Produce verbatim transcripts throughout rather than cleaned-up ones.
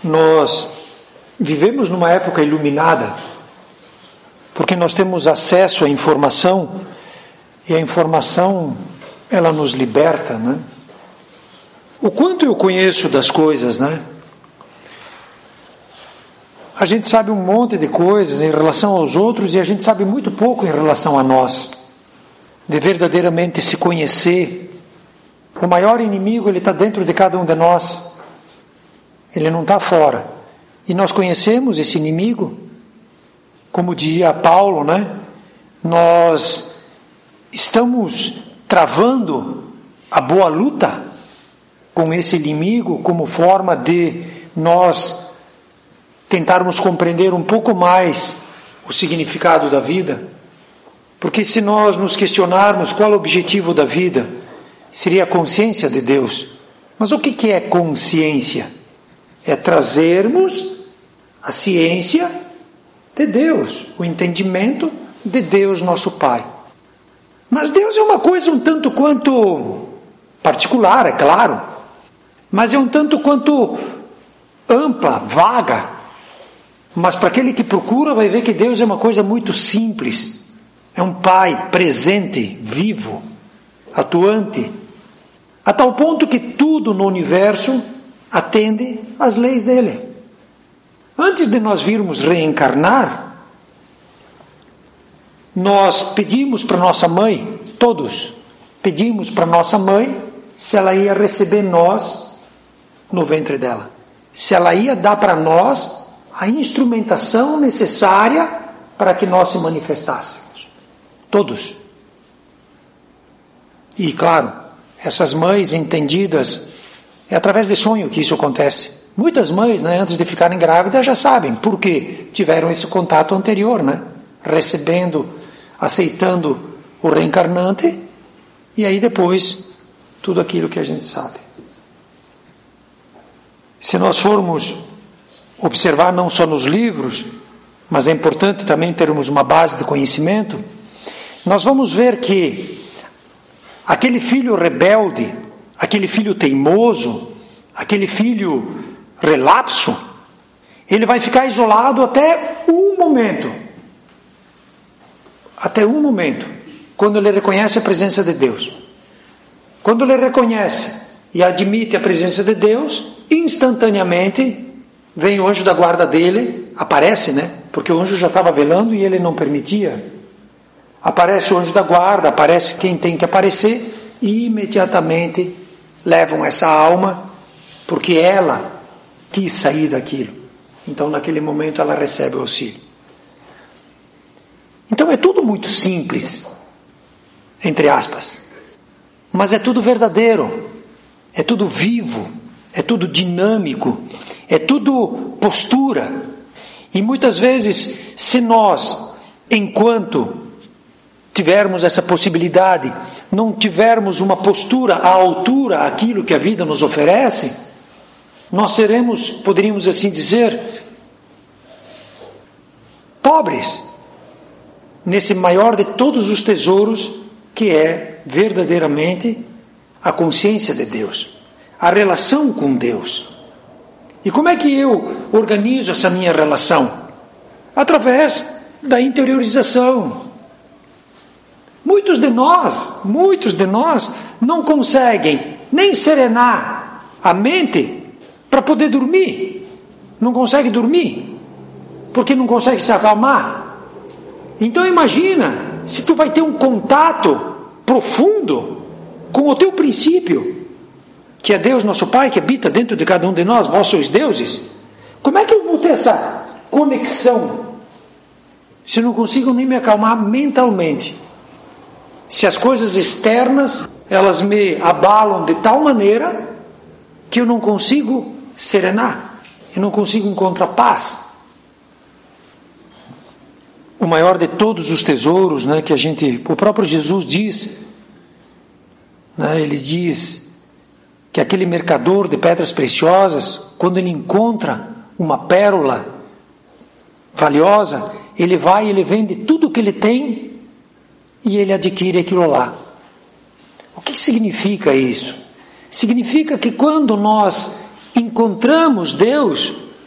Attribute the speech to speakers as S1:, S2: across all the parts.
S1: Nós vivemos numa época iluminada, porque nós temos acesso à informação, e a informação, ela nos liberta, né? O quanto eu conheço das coisas, né? A gente sabe um monte de coisas em relação aos outros e a gente sabe muito pouco em relação a nós. De verdadeiramente se conhecer. O maior inimigo, ele está dentro de cada um de nós. Ele não está fora. E nós conhecemos esse inimigo. Como dizia Paulo, né? Nós estamos travando a boa luta com esse inimigo como forma de nós tentarmos compreender um pouco mais o significado da vida. Porque se nós nos questionarmos qual é o objetivo da vida, seria a consciência de Deus. Mas o que é consciência? É trazermos a ciência de Deus, o entendimento de Deus, nosso Pai. Mas Deus é uma coisa um tanto quanto particular, é claro, mas é um tanto quanto ampla, vaga. Mas para aquele que procura vai ver que Deus é uma coisa muito simples. É um Pai presente, vivo, atuante, a tal ponto que tudo no universo atende às leis dele. Antes de nós virmos reencarnar, nós pedimos para nossa mãe, todos pedimos para nossa mãe se ela ia receber nós no ventre dela, se ela ia dar para nós a instrumentação necessária para que nós se manifestássemos. Todos. E claro, essas mães entendidas, é através de sonho que isso acontece. Muitas mães, né, antes de ficarem grávidas, já sabem, porque tiveram esse contato anterior, né? Recebendo, aceitando o reencarnante, e aí depois, tudo aquilo que a gente sabe. Se nós formos observar não só nos livros, mas é importante também termos uma base de conhecimento, nós vamos ver que aquele filho rebelde, aquele filho teimoso, aquele filho relapso, ele vai ficar isolado até um momento. Até um momento, quando ele reconhece a presença de Deus. Quando ele reconhece e admite a presença de Deus, instantaneamente vem o anjo da guarda dele, aparece, né? Porque o anjo já estava velando e ele não permitia. Aparece o anjo da guarda, aparece quem tem que aparecer, e imediatamente levam essa alma, porque ela quis sair daquilo. Então, naquele momento, ela recebe o auxílio. Então, é tudo muito simples, entre aspas. Mas é tudo verdadeiro, é tudo vivo, é tudo dinâmico, é tudo postura. E muitas vezes, se nós, enquanto tivermos essa possibilidade, não tivermos uma postura à altura daquilo que a vida nos oferece, nós seremos, poderíamos assim dizer, pobres nesse maior de todos os tesouros, que é verdadeiramente a consciência de Deus, a relação com Deus. E como é que eu organizo essa minha relação? Através da interiorização. Muitos de nós, muitos de nós não conseguem nem serenar a mente para poder dormir. Não consegue dormir, porque não consegue se acalmar. Então imagina, se tu vai ter um contato profundo com o teu princípio, que é Deus nosso Pai, que habita dentro de cada um de nós, vós sois deuses, como é que eu vou ter essa conexão, se eu não consigo nem me acalmar mentalmente? Se as coisas externas, elas me abalam de tal maneira, que eu não consigo serenar, eu não consigo encontrar paz. O maior de todos os tesouros, né, que a gente, o próprio Jesus diz, né, ele diz que aquele mercador de pedras preciosas, quando ele encontra uma pérola valiosa, ele vai e ele vende tudo o que ele tem e ele adquire aquilo lá. O que significa isso? Significa que quando nós encontramos Deus,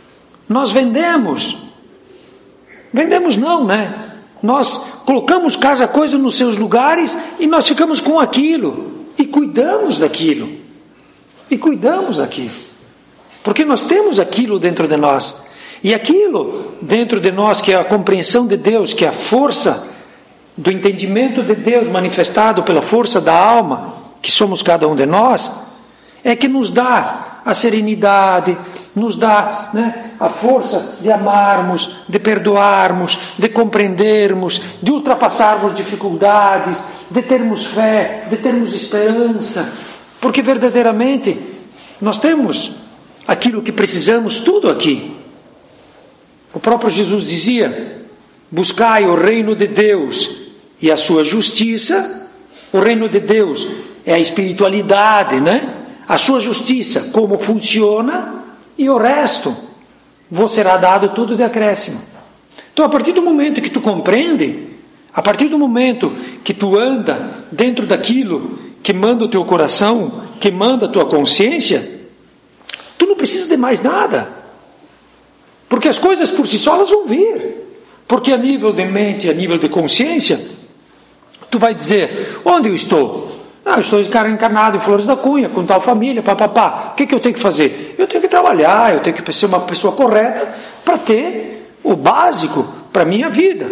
S1: Nós vendemos. Vendemos não, né? Nós colocamos cada coisa nos seus lugares e nós ficamos com aquilo. E cuidamos daquilo. E cuidamos daquilo. Porque nós temos aquilo dentro de nós. E aquilo dentro de nós, que é a compreensão de Deus, que é a força do entendimento de Deus manifestado pela força da alma, que somos cada um de nós, é que nos dá a serenidade, nos dá, né, a força de amarmos, de perdoarmos, de compreendermos, de ultrapassarmos dificuldades, de termos fé, de termos esperança, porque verdadeiramente nós temos aquilo que precisamos, tudo aqui. O próprio Jesus dizia: buscai o reino de Deus e a sua justiça. O reino de Deus é a espiritualidade, né? A sua justiça, como funciona, e o resto vos será dado tudo de acréscimo. Então, a partir do momento que tu compreende, a partir do momento que tu anda dentro daquilo que manda o teu coração, que manda a tua consciência, tu não precisa de mais nada. Porque as coisas por si só elas vão vir. Porque a nível de mente, a nível de consciência, tu vai dizer: onde eu estou? Ah, eu estou encarnado em Flores da Cunha, com tal família, papapá. O que, que eu tenho que fazer? Eu tenho que trabalhar, eu tenho que ser uma pessoa correta para ter o básico para a minha vida.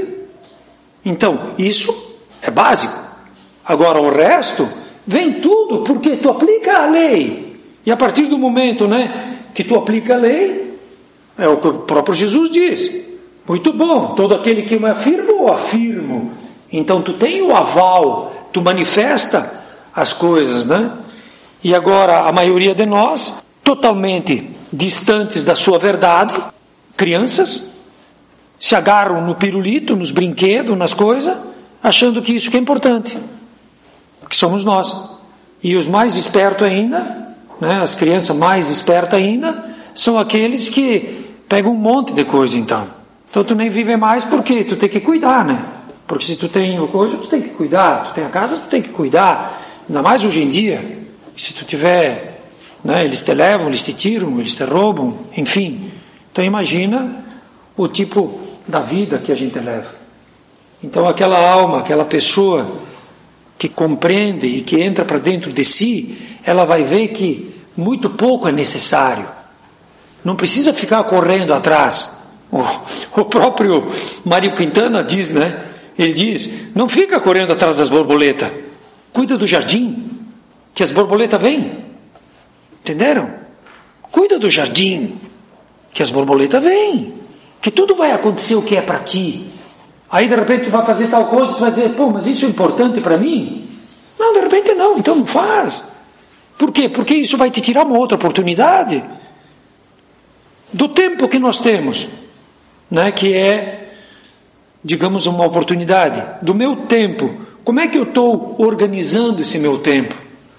S1: Então, isso é básico. Agora, o resto vem tudo, porque tu aplica a lei. E a partir do momento, né, que tu aplica a lei, é o que o próprio Jesus diz: muito bom, todo aquele que me afirma, eu afirmo. Então, tu tem o aval, tu manifesta as coisas, né? E agora a maioria de nós, totalmente distantes da sua verdade, crianças, se agarram no pirulito, nos brinquedos, nas coisas, achando que isso que é importante, que somos nós. E os mais espertos ainda, né, as crianças mais espertas ainda, são aqueles que pegam um monte de coisa. Então, então tu nem vive mais porque tu tem que cuidar, né? Porque se tu tem uma coisa, tu tem que cuidar. Tu tem a casa, tu tem que cuidar. Ainda mais hoje em dia, se tu tiver, né, eles te levam, eles te tiram, eles te roubam, enfim. Então imagina o tipo da vida que a gente leva. Então aquela alma, aquela pessoa que compreende e que entra para dentro de si, ela vai ver que muito pouco é necessário. Não precisa ficar correndo atrás. O, o próprio Mário Quintana diz, né? Ele diz: não fica correndo atrás das borboletas. Cuida do jardim, que as borboletas vêm. Entenderam? Cuida do jardim, que as borboletas vêm. Que tudo vai acontecer o que é para ti. Aí de repente tu vai fazer tal coisa, tu vai dizer: pô, mas isso é importante para mim? Não, de repente não, então não faz. Por quê? Porque isso vai te tirar uma outra oportunidade do tempo que nós temos, né? Que é, digamos, uma oportunidade do meu tempo. Como é que eu estou organizando esse meu tempo?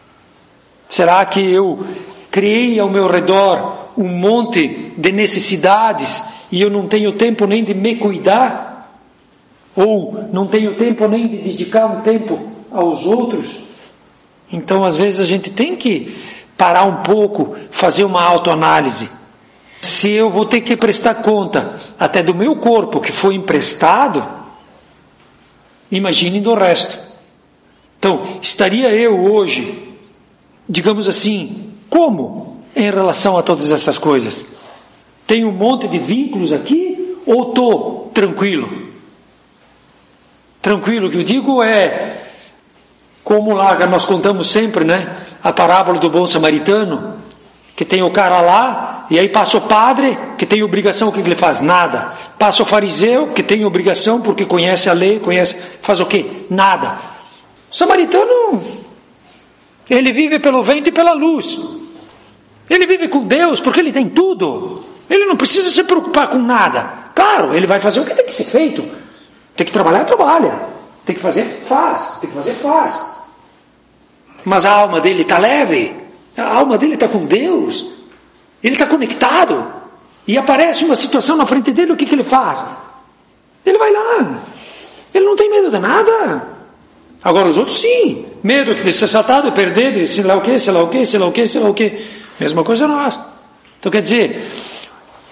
S1: Será que eu criei ao meu redor um monte de necessidades e eu não tenho tempo nem de me cuidar? Ou não tenho tempo nem de dedicar um tempo aos outros? Então, às vezes, a gente tem que parar um pouco, fazer uma autoanálise. Se eu vou ter que prestar conta até do meu corpo que foi emprestado, imagine do resto. Então, estaria eu hoje, digamos assim, como em relação a todas essas coisas? Tenho um monte de vínculos aqui ou estou tranquilo? Tranquilo, o que eu digo é, como lá nós contamos sempre, né? A parábola do bom samaritano, que tem o cara lá, e aí passa o padre, que tem obrigação, o que ele faz? Nada. Passa o fariseu, que tem obrigação, porque conhece a lei, conhece, faz o quê? Nada. O samaritano, ele vive pelo vento e pela luz. Ele vive com Deus, porque ele tem tudo. Ele não precisa se preocupar com nada. Claro, ele vai fazer o que tem que ser feito. Tem que trabalhar, trabalha. Tem que fazer, faz. Tem que fazer, faz. Mas a alma dele está leve. A alma dele está com Deus. Ele está conectado. E aparece uma situação na frente dele, o que, que ele faz? Ele vai lá. Ele não tem medo de nada. Agora os outros sim. Medo de ser assaltado, de perder, de sei lá o que, sei lá o que, sei lá o que, sei lá o que. Mesma coisa nós. Então quer dizer,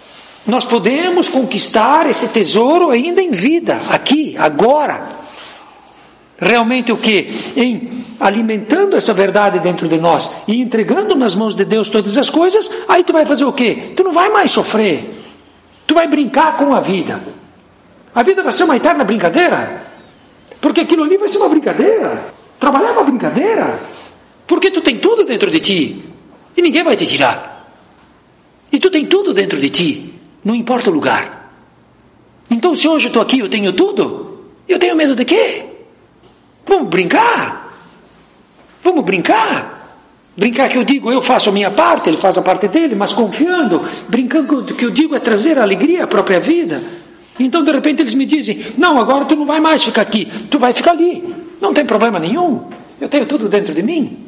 S1: Nós podemos conquistar esse tesouro ainda em vida, aqui, agora. Realmente o quê? Em alimentando essa verdade dentro de nós e entregando nas mãos de Deus todas as coisas, aí tu vai fazer o quê? Tu não vai mais sofrer. Tu vai brincar com a vida. A vida vai ser uma eterna brincadeira. Porque aquilo ali vai ser uma brincadeira. Trabalhar é uma brincadeira. Porque tu tem tudo dentro de ti. E ninguém vai te tirar. E tu tem tudo dentro de ti. Não importa o lugar. Então se hoje eu estou aqui, eu tenho tudo, eu tenho medo de quê? Vamos brincar. Vamos brincar. Brincar que eu digo, eu faço a minha parte, ele faz a parte dele, mas confiando. Brincando que eu digo é trazer alegria à própria vida. Então de repente eles me dizem, não, agora tu não vai mais ficar aqui, tu vai ficar ali. Não tem problema nenhum. Eu tenho tudo dentro de mim.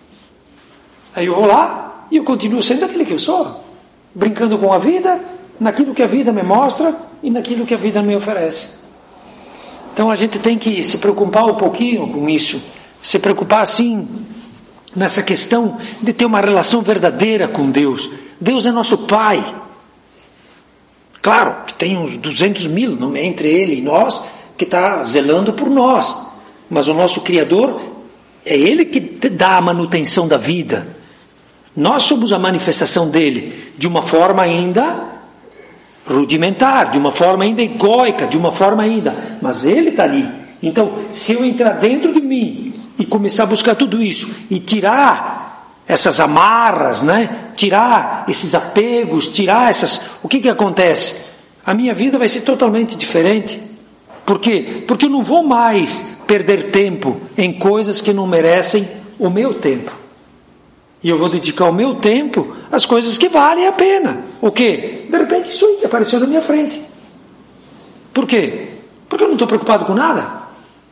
S1: Aí eu vou lá e eu continuo sendo aquele que eu sou. Brincando com a vida, naquilo que a vida me mostra e naquilo que a vida me oferece. Então a gente tem que se preocupar um pouquinho com isso. Se preocupar assim, nessa questão de ter uma relação verdadeira com Deus. Deus é nosso Pai. Claro, que tem uns duzentos mil entre Ele e nós, que está zelando por nós. Mas o nosso Criador, é Ele que dá a manutenção da vida. Nós somos a manifestação dEle, de uma forma ainda rudimentar, de uma forma ainda egóica, de uma forma ainda, mas Ele está ali. Então, se eu entrar dentro de mim e começar a buscar tudo isso, e tirar essas amarras, né? Tirar esses apegos, tirar essas... O que que acontece? A minha vida vai ser totalmente diferente. Por quê? Porque eu não vou mais perder tempo em coisas que não merecem o meu tempo. E eu vou dedicar o meu tempo às coisas que valem a pena. O quê? De repente isso aí apareceu na minha frente. Por quê? Porque eu não estou preocupado com nada.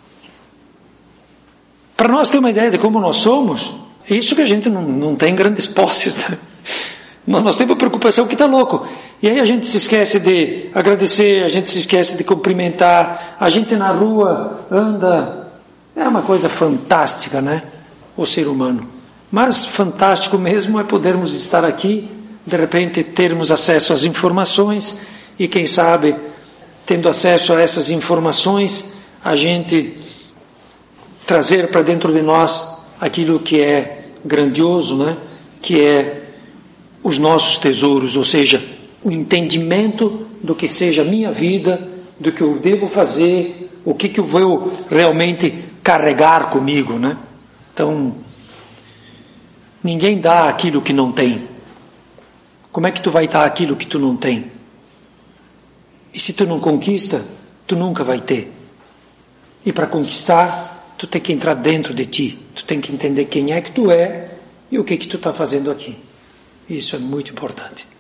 S1: Para nós ter uma ideia de como nós somos, é isso que a gente não, não tem grandes posses. Né? Mas nós temos a preocupação que está louco. E aí a gente se esquece de agradecer, a gente se esquece de cumprimentar, a gente na rua anda... É uma coisa fantástica, né? O ser humano. Mas fantástico mesmo é podermos estar aqui, de repente termos acesso às informações e quem sabe, tendo acesso a essas informações, a gente trazer para dentro de nós aquilo que é grandioso, né? Que é os nossos tesouros, ou seja, o entendimento do que seja a minha vida, do que eu devo fazer, o que, que eu vou realmente carregar comigo, né? Então... Ninguém dá aquilo que não tem. Como é que tu vai dar aquilo que tu não tem? E se tu não conquista, tu nunca vai ter. E para conquistar, tu tem que entrar dentro de ti. Tu tem que entender quem é que tu é e o que que tu está fazendo aqui. Isso é muito importante.